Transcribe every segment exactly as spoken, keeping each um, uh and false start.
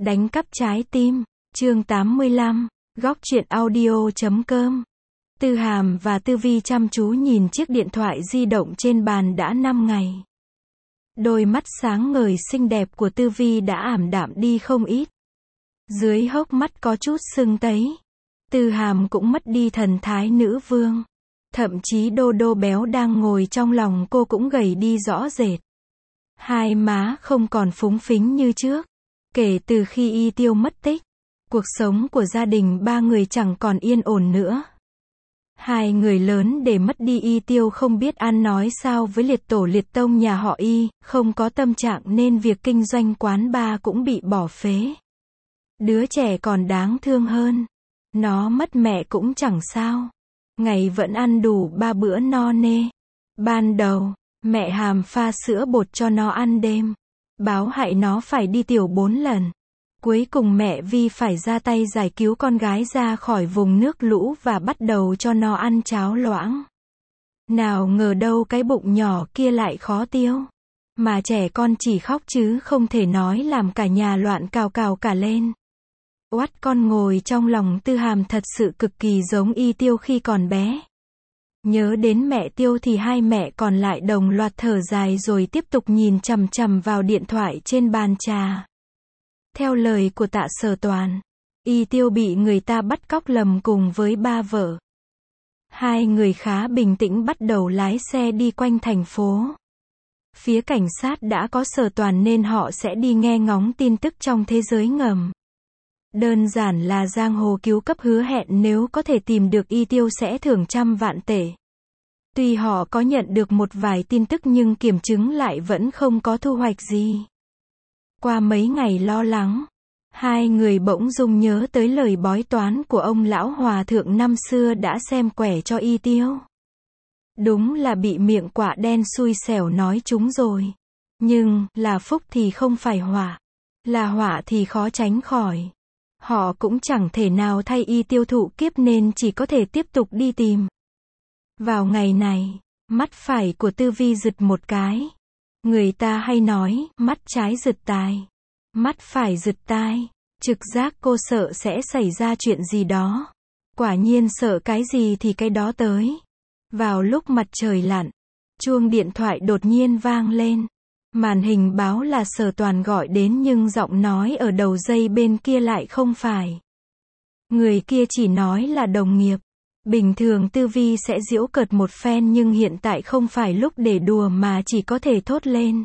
Đánh cắp trái tim, chương tám mươi lăm, góc truyện audio chấm com. Tư Hàm và Tư Vi chăm chú nhìn chiếc điện thoại di động trên bàn đã năm ngày. Đôi mắt sáng ngời xinh đẹp của Tư Vi đã ảm đạm đi không ít. Dưới hốc mắt có chút sưng tấy. Tư Hàm cũng mất đi thần thái nữ vương. Thậm chí đô đô béo đang ngồi trong lòng cô cũng gầy đi rõ rệt. Hai má không còn phúng phính như trước. Kể từ khi Y Tiêu mất tích, cuộc sống của gia đình ba người chẳng còn yên ổn nữa. Hai người lớn để mất đi Y Tiêu không biết ăn nói sao với liệt tổ liệt tông nhà họ Y, không có tâm trạng nên việc kinh doanh quán bar cũng bị bỏ phế. Đứa trẻ còn đáng thương hơn. Nó mất mẹ cũng chẳng sao. Ngày vẫn ăn đủ ba bữa no nê. Ban đầu, mẹ Hàm pha sữa bột cho nó ăn đêm. Báo hại nó phải đi tiểu bốn lần. Cuối cùng mẹ Vi phải ra tay giải cứu con gái ra khỏi vùng nước lũ và bắt đầu cho nó ăn cháo loãng. Nào ngờ đâu cái bụng nhỏ kia lại khó tiêu. Mà trẻ con chỉ khóc chứ không thể nói làm cả nhà loạn cào cào cả lên. Oát con ngồi trong lòng Tư Hàm thật sự cực kỳ giống Y Tiêu khi còn bé. Nhớ đến mẹ Tiêu thì hai mẹ còn lại đồng loạt thở dài rồi tiếp tục nhìn chằm chằm vào điện thoại trên bàn trà. Theo lời của Tạ Sở Toàn, Y Tiêu bị người ta bắt cóc lầm cùng với ba vợ. Hai người khá bình tĩnh bắt đầu lái xe đi quanh thành phố. Phía cảnh sát đã có Sở Toàn nên họ sẽ đi nghe ngóng tin tức trong thế giới ngầm. Đơn giản là giang hồ cứu cấp hứa hẹn nếu có thể tìm được Y Tiêu sẽ thưởng trăm vạn tệ. Tuy họ có nhận được một vài tin tức nhưng kiểm chứng lại vẫn không có thu hoạch gì. Qua mấy ngày lo lắng, hai người bỗng dưng nhớ tới lời bói toán của ông lão hòa thượng năm xưa đã xem quẻ cho Y Tiêu. Đúng là bị miệng quạ đen xui xẻo nói chúng rồi. Nhưng, là phúc thì không phải họa. Là họa thì khó tránh khỏi. Họ cũng chẳng thể nào thay Y Tiêu thụ kiếp nên chỉ có thể tiếp tục đi tìm. Vào ngày này, mắt phải của Tư Vi giật một cái. Người ta hay nói, mắt trái giật tai, mắt phải giật tai. Trực giác cô sợ sẽ xảy ra chuyện gì đó. Quả nhiên sợ cái gì thì cái đó tới. Vào lúc mặt trời lặn, chuông điện thoại đột nhiên vang lên. Màn hình báo là Sở Toàn gọi đến nhưng giọng nói ở đầu dây bên kia lại không phải. Người kia chỉ nói là đồng nghiệp. Bình thường Tư Vi sẽ giễu cợt một phen nhưng hiện tại không phải lúc để đùa mà chỉ có thể thốt lên.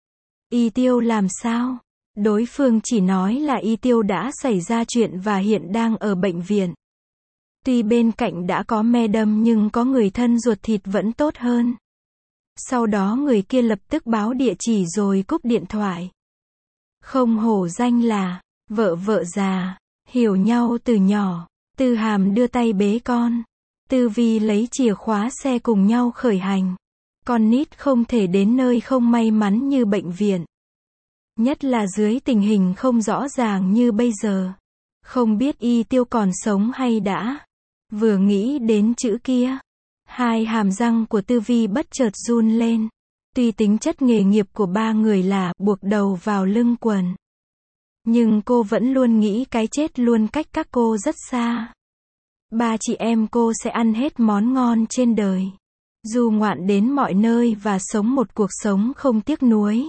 Y Tiêu làm sao? Đối phương chỉ nói là Y Tiêu đã xảy ra chuyện và hiện đang ở bệnh viện. Tuy bên cạnh đã có me đâm nhưng có người thân ruột thịt vẫn tốt hơn. Sau đó người kia lập tức báo địa chỉ rồi cúp điện thoại. Không hổ danh là vợ vợ già, hiểu nhau từ nhỏ. Tư Hàm đưa tay bế con. Tư Vi lấy chìa khóa xe cùng nhau khởi hành. Con nít không thể đến nơi không may mắn như bệnh viện. Nhất là dưới tình hình không rõ ràng như bây giờ. Không biết Y Tiêu còn sống hay đã. Vừa nghĩ đến chữ kia, hai hàm răng của Tư Vi bất chợt run lên. Tuy tính chất nghề nghiệp của ba người là buộc đầu vào lưng quần. Nhưng cô vẫn luôn nghĩ cái chết luôn cách các cô rất xa. Ba chị em cô sẽ ăn hết món ngon trên đời. Du ngoạn đến mọi nơi và sống một cuộc sống không tiếc nuối.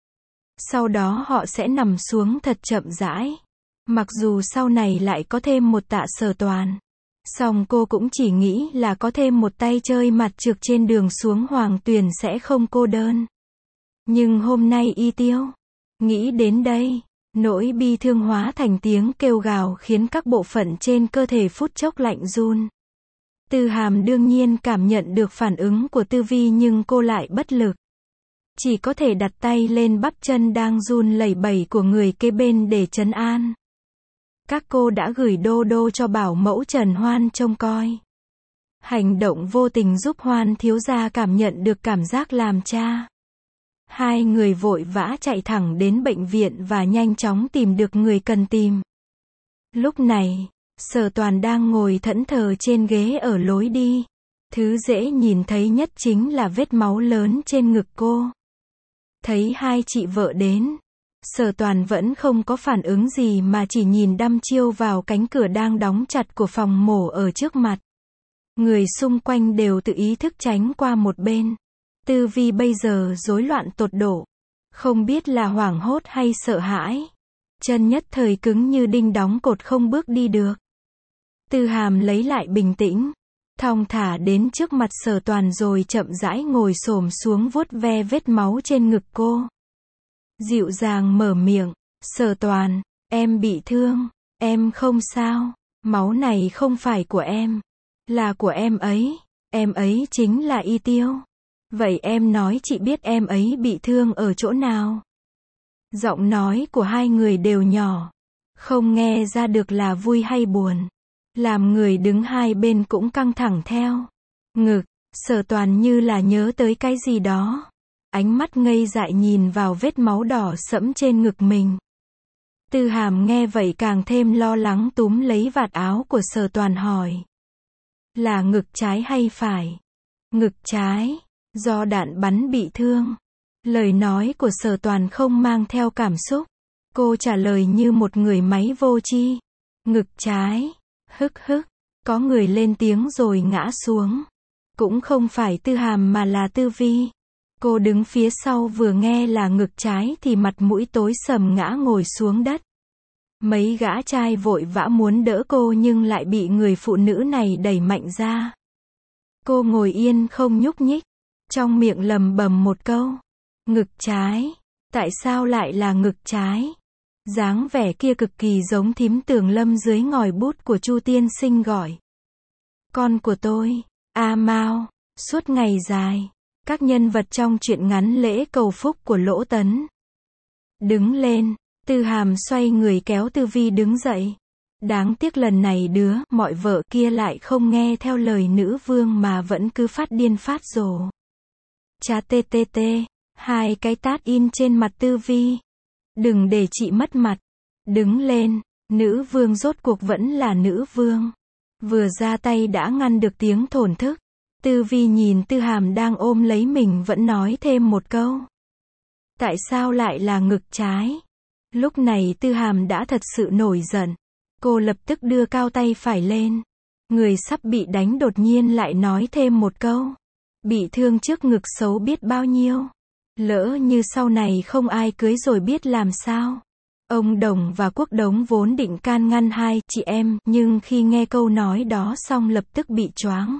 Sau đó họ sẽ nằm xuống thật chậm rãi. Mặc dù sau này lại có thêm một Tạ Sở Toàn. Song cô cũng chỉ nghĩ là có thêm một tay chơi mặt trược trên đường xuống Hoàng Tuyền sẽ không cô đơn. Nhưng hôm nay Y Tiêu. Nghĩ đến đây, nỗi bi thương hóa thành tiếng kêu gào khiến các bộ phận trên cơ thể phút chốc lạnh run. Tư Hàm đương nhiên cảm nhận được phản ứng của Tư Vi nhưng cô lại bất lực. Chỉ có thể đặt tay lên bắp chân đang run lẩy bẩy của người kế bên để trấn an. Các cô đã gửi đô đô cho bảo mẫu Trần Hoan trông coi. Hành động vô tình giúp Hoan thiếu gia cảm nhận được cảm giác làm cha. Hai người vội vã chạy thẳng đến bệnh viện và nhanh chóng tìm được người cần tìm. Lúc này, Sở Toàn đang ngồi thẫn thờ trên ghế ở lối đi. Thứ dễ nhìn thấy nhất chính là vết máu lớn trên ngực cô. Thấy hai chị vợ đến, Sở Toàn vẫn không có phản ứng gì mà chỉ nhìn đăm chiêu vào cánh cửa đang đóng chặt của phòng mổ ở trước mặt. Người xung quanh đều tự ý thức tránh qua một bên. Tư Vi bây giờ rối loạn tột độ. Không biết là hoảng hốt hay sợ hãi. Chân nhất thời cứng như đinh đóng cột không bước đi được. Tư Hàm lấy lại bình tĩnh. Thong thả đến trước mặt Sở Toàn rồi chậm rãi ngồi xổm xuống vuốt ve vết máu trên ngực cô. Dịu dàng mở miệng. Sở Toàn, em bị thương. Em không sao. Máu này không phải của em. Là của em ấy. Em ấy chính là Y Tiêu. Vậy em nói chị biết em ấy bị thương ở chỗ nào? Giọng nói của hai người đều nhỏ. Không nghe ra được là vui hay buồn. Làm người đứng hai bên cũng căng thẳng theo. Ngực, Sở Toàn như là nhớ tới cái gì đó. Ánh mắt ngây dại nhìn vào vết máu đỏ sẫm trên ngực mình. Tư Hàm nghe vậy càng thêm lo lắng túm lấy vạt áo của Sở Toàn hỏi. Là ngực trái hay phải? Ngực trái, do đạn bắn bị thương. Lời nói của Sở Toàn không mang theo cảm xúc. Cô trả lời như một người máy vô tri. Ngực trái, hức hức, có người lên tiếng rồi ngã xuống. Cũng không phải Tư Hàm mà là Tư Vi. Cô đứng phía sau vừa nghe là ngực trái thì mặt mũi tối sầm ngã ngồi xuống đất. Mấy gã trai vội vã muốn đỡ cô nhưng lại bị người phụ nữ này đẩy mạnh ra. Cô ngồi yên không nhúc nhích, trong miệng lầm bầm một câu. Ngực trái, tại sao lại là ngực trái? Dáng vẻ kia cực kỳ giống thím Tường Lâm dưới ngòi bút của Chu tiên sinh gọi. Con của tôi, A Mao, suốt ngày dài. Các nhân vật trong truyện ngắn Lễ Cầu Phúc của Lỗ Tấn. Đứng lên, Tư Hàm xoay người kéo Tư Vi đứng dậy. Đáng tiếc lần này đứa, mọi vợ kia lại không nghe theo lời nữ vương mà vẫn cứ phát điên phát rồ. Chà tê tê tê, hai cái tát in trên mặt Tư Vi. Đừng để chị mất mặt. Đứng lên, nữ vương rốt cuộc vẫn là nữ vương. Vừa ra tay đã ngăn được tiếng thổn thức. Tư Vi nhìn Tư Hàm đang ôm lấy mình vẫn nói thêm một câu. Tại sao lại là ngực trái? Lúc này Tư Hàm đã thật sự nổi giận. Cô lập tức đưa cao tay phải lên. Người sắp bị đánh đột nhiên lại nói thêm một câu. Bị thương trước ngực xấu biết bao nhiêu. Lỡ như sau này không ai cưới rồi biết làm sao. Ông Đồng và Quốc Đống vốn định can ngăn hai chị em, nhưng khi nghe câu nói đó xong lập tức bị choáng.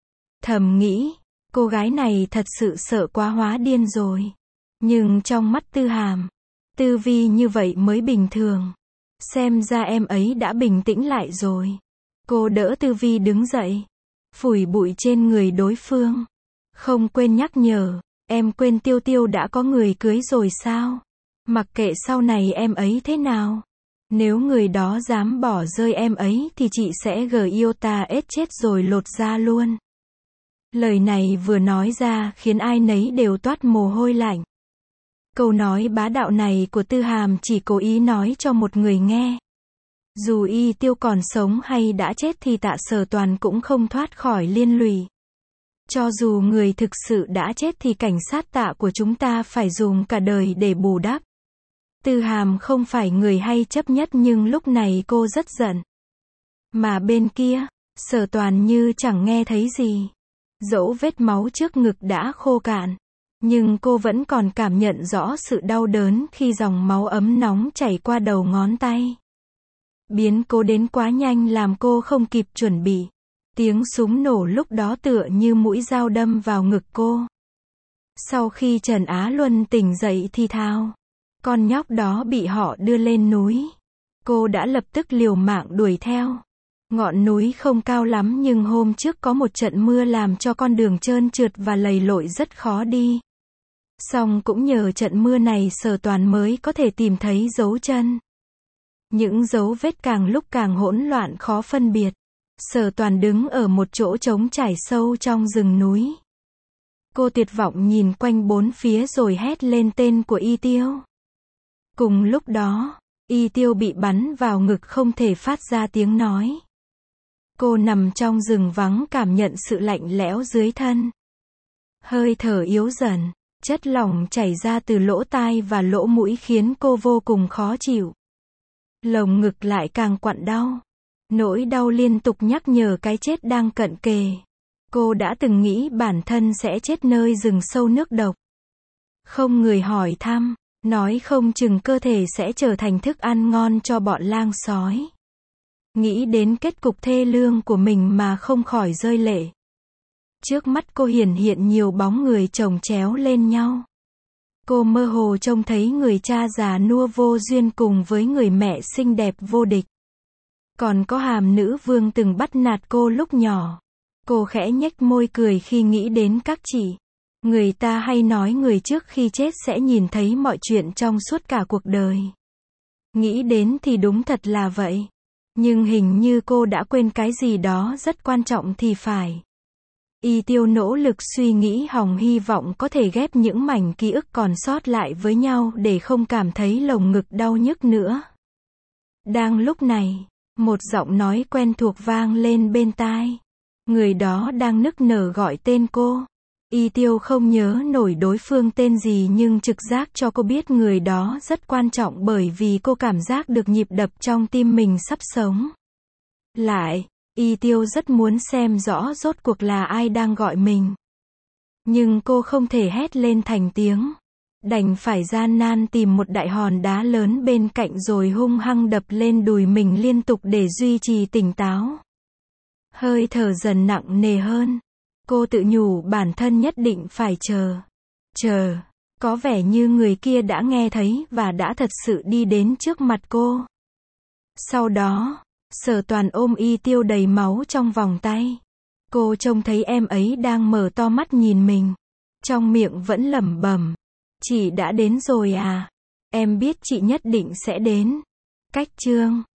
Thầm nghĩ, cô gái này thật sự sợ quá hóa điên rồi. Nhưng trong mắt Tư Hàm, Tư Vi như vậy mới bình thường. Xem ra em ấy đã bình tĩnh lại rồi. Cô đỡ Tư Vi đứng dậy, phủi bụi trên người đối phương. Không quên nhắc nhở, em quên Tiêu Tiêu đã có người cưới rồi sao? Mặc kệ sau này em ấy thế nào. Nếu người đó dám bỏ rơi em ấy thì chị sẽ gờ yêu ta ết chết rồi lột da luôn. Lời này vừa nói ra khiến ai nấy đều toát mồ hôi lạnh. Câu nói bá đạo này của Tư Hàm chỉ cố ý nói cho một người nghe. Dù Y Tiêu còn sống hay đã chết thì Tạ Sở Toàn cũng không thoát khỏi liên lụy. Cho dù người thực sự đã chết thì cảnh sát Tạ của chúng ta phải dùng cả đời để bù đắp. Tư Hàm không phải người hay chấp nhất nhưng lúc này cô rất giận. Mà bên kia, Sở Toàn như chẳng nghe thấy gì. Dẫu vết máu trước ngực đã khô cạn, nhưng cô vẫn còn cảm nhận rõ sự đau đớn khi dòng máu ấm nóng chảy qua đầu ngón tay. Biến cố đến quá nhanh làm cô không kịp chuẩn bị. Tiếng súng nổ lúc đó tựa như mũi dao đâm vào ngực cô. Sau khi Trần Á Luân tỉnh dậy thì thào, con nhóc đó bị họ đưa lên núi. Cô đã lập tức liều mạng đuổi theo. Ngọn núi không cao lắm nhưng hôm trước có một trận mưa làm cho con đường trơn trượt và lầy lội rất khó đi. Song cũng nhờ trận mưa này Sở Toàn mới có thể tìm thấy dấu chân. Những dấu vết càng lúc càng hỗn loạn khó phân biệt. Sở Toàn đứng ở một chỗ trống trải sâu trong rừng núi. Cô tuyệt vọng nhìn quanh bốn phía rồi hét lên tên của Y Tiêu. Cùng lúc đó, Y Tiêu bị bắn vào ngực không thể phát ra tiếng nói. Cô nằm trong rừng vắng cảm nhận sự lạnh lẽo dưới thân. Hơi thở yếu dần, Chất lỏng chảy ra từ lỗ tai và lỗ mũi khiến cô vô cùng khó chịu. Lồng ngực lại càng quặn đau. Nỗi đau liên tục nhắc nhở cái chết đang cận kề. Cô đã từng nghĩ bản thân sẽ chết nơi rừng sâu nước độc. Không người hỏi thăm, nói không chừng cơ thể sẽ trở thành thức ăn ngon cho bọn lang sói. Nghĩ đến kết cục thê lương của mình mà không khỏi rơi lệ. Trước mắt cô hiển hiện nhiều bóng người chồng chéo lên nhau. Cô mơ hồ trông thấy người cha già nua vô duyên cùng với người mẹ xinh đẹp vô địch. Còn có hàm nữ vương từng bắt nạt cô lúc nhỏ. Cô khẽ nhếch môi cười khi nghĩ đến các chị. Người ta hay nói người trước khi chết sẽ nhìn thấy mọi chuyện trong suốt cả cuộc đời. Nghĩ đến thì đúng thật là vậy. Nhưng hình như cô đã quên cái gì đó rất quan trọng thì phải. Y Tiêu nỗ lực suy nghĩ hòng hy vọng có thể ghép những mảnh ký ức còn sót lại với nhau để không cảm thấy lồng ngực đau nhức nữa. Đang lúc này, một giọng nói quen thuộc vang lên bên tai. Người đó đang nức nở gọi tên cô. Y Tiêu không nhớ nổi đối phương tên gì nhưng trực giác cho cô biết người đó rất quan trọng bởi vì cô cảm giác được nhịp đập trong tim mình sắp sống lại. Y Tiêu rất muốn xem rõ rốt cuộc là ai đang gọi mình. Nhưng cô không thể hét lên thành tiếng. Đành phải gian nan tìm một đại hòn đá lớn bên cạnh rồi hung hăng đập lên đùi mình liên tục để duy trì tỉnh táo. Hơi thở dần nặng nề hơn. Cô tự nhủ bản thân nhất định phải chờ. Chờ. Có vẻ như người kia đã nghe thấy và đã thật sự đi đến trước mặt cô. Sau đó, Sở Toàn ôm Y Tiêu đầy máu trong vòng tay. Cô trông thấy em ấy đang mở to mắt nhìn mình. Trong miệng vẫn lẩm bẩm. Chị đã đến rồi à? Em biết chị nhất định sẽ đến. Cách chương